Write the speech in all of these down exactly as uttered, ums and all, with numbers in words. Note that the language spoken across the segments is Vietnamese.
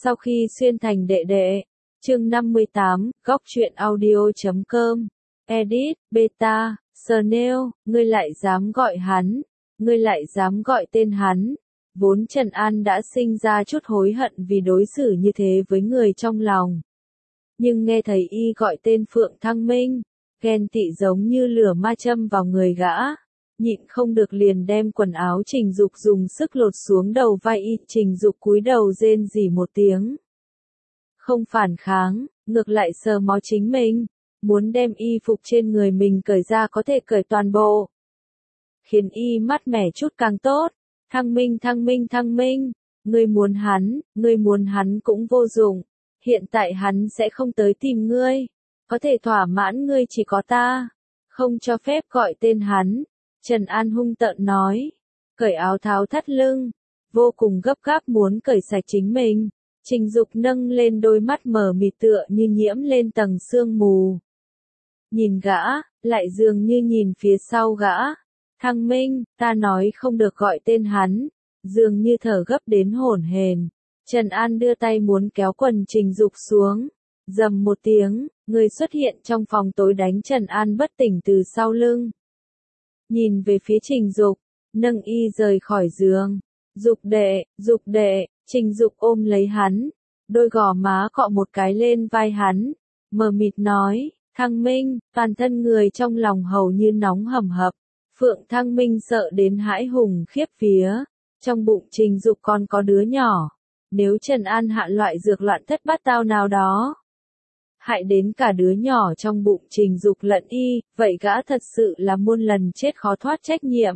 Sau khi xuyên thành đệ đệ, chương năm mươi tám, góc truyện audio chấm com, edit, beta, Snail, ngươi lại dám gọi hắn, ngươi lại dám gọi tên hắn. Vốn Trần An đã sinh ra chút hối hận vì đối xử như thế với người trong lòng. Nhưng nghe thấy y gọi tên Phượng Thăng Minh, ghen tị giống như lửa ma châm vào người gã. Nhịn không được liền đem quần áo Trình Dục dùng sức lột xuống đầu vai y. Trình Dục cúi đầu rên rỉ một tiếng. Không phản kháng, ngược lại sờ mó chính mình, muốn đem y phục trên người mình cởi ra có thể cởi toàn bộ. Khiến y mát mẻ chút càng tốt. Thăng Minh Thăng Minh Thăng Minh, ngươi muốn hắn, ngươi muốn hắn cũng vô dụng. Hiện tại hắn sẽ không tới tìm ngươi. Có thể thỏa mãn ngươi chỉ có ta. Không cho phép gọi tên hắn. Trần An hung tợn nói. Cởi áo tháo thắt lưng. Vô cùng gấp gáp muốn cởi sạch chính mình. Trình Dục nâng lên đôi mắt mờ mịt tựa như nhiễm lên tầng sương mù. Nhìn gã, lại dường như nhìn phía sau gã. Thăng Minh, ta nói không được gọi tên hắn. Dường như thở gấp đến hổn hển. Trần An đưa tay muốn kéo quần Trình Dục xuống. Rầm một tiếng, người xuất hiện trong phòng tối đánh Trần An bất tỉnh từ sau lưng. Nhìn về phía Trình Dục, nâng y rời khỏi giường. Dục đệ, Dục đệ, Trình Dục ôm lấy hắn. Đôi gò má cọ một cái lên vai hắn. Mờ mịt nói, Thăng Minh, toàn thân người trong lòng hầu như nóng hầm hập. Phượng Thăng Minh sợ đến hãi hùng khiếp vía. Trong bụng Trình Dục còn có đứa nhỏ. Nếu Trần An hạ loại dược loạn thất bát tao nào đó, hại đến cả đứa nhỏ trong bụng Trình Dục lẫn y, vậy gã thật sự là muôn lần chết khó thoát trách nhiệm.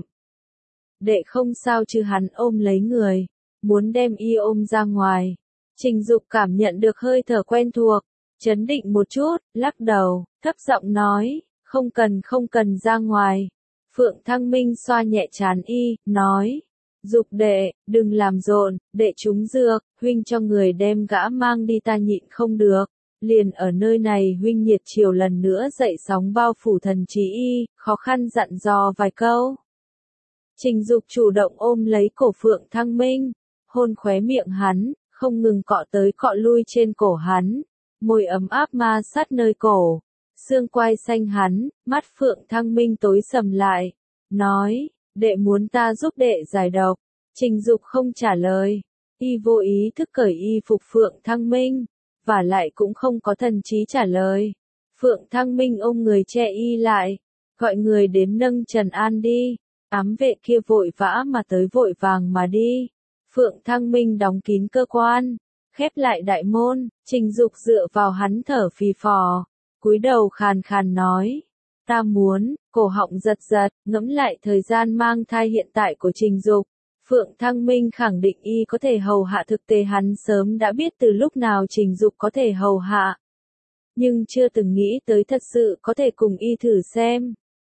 Đệ không sao chứ, hắn ôm lấy người, muốn đem y ôm ra ngoài. Trình Dục cảm nhận được hơi thở quen thuộc, chấn định một chút, lắc đầu, thấp giọng nói, không cần không cần ra ngoài. Phượng Thăng Minh xoa nhẹ trán y, nói, Dục đệ, đừng làm rộn, đệ trúng dược, huynh cho người đem gã mang đi, ta nhịn không được. Liền ở nơi này huynh nhiệt chiều lần nữa dậy sóng bao phủ thần trí y, khó khăn dặn dò vài câu. Trình Dục chủ động ôm lấy cổ Phượng Thăng Minh, hôn khóe miệng hắn, không ngừng cọ tới cọ lui trên cổ hắn, môi ấm áp ma sát nơi cổ, xương quai xanh hắn, mắt Phượng Thăng Minh tối sầm lại, nói, đệ muốn ta giúp đệ giải độc. Trình Dục không trả lời, y vô ý thức cởi y phục Phượng Thăng Minh, và lại cũng không có thần trí trả lời. Phượng Thăng Minh ôm người che y lại, gọi người đến nâng Trần An đi. Ám vệ kia vội vã mà tới vội vàng mà đi. Phượng Thăng Minh đóng kín cơ quan, khép lại đại môn. Trình Dục dựa vào hắn thở phì phò, cúi đầu khàn khàn nói, ta muốn, cổ họng giật giật, ngẫm lại thời gian mang thai hiện tại của Trình Dục. Phượng Thăng Minh khẳng định y có thể hầu hạ, thực tế hắn sớm đã biết từ lúc nào Trình Dục có thể hầu hạ. Nhưng chưa từng nghĩ tới thật sự có thể cùng y thử xem.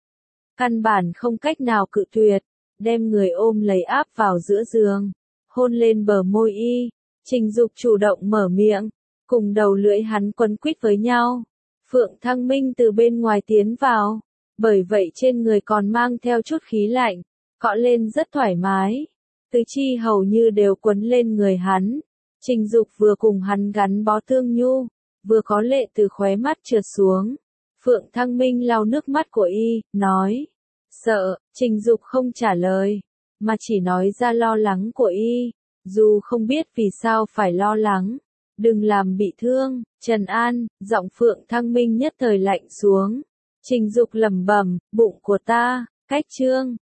Căn bản không cách nào cự tuyệt, đem người ôm lấy áp vào giữa giường, hôn lên bờ môi y. Trình Dục chủ động mở miệng, cùng đầu lưỡi hắn quấn quýt với nhau. Phượng Thăng Minh từ bên ngoài tiến vào, bởi vậy trên người còn mang theo chút khí lạnh, cọ lên rất thoải mái. Tứ chi hầu như đều quấn lên người hắn. Trình Dục vừa cùng hắn gắn bó thương nhu, vừa có lệ từ khóe mắt trượt xuống. Phượng Thăng Minh lau nước mắt của y, nói, sợ. Trình Dục không trả lời, mà chỉ nói ra lo lắng của y, dù không biết vì sao phải lo lắng. Đừng làm bị thương, Trần An. Giọng Phượng Thăng Minh nhất thời lạnh xuống. Trình Dục lẩm bẩm, bụng của ta, cách chương.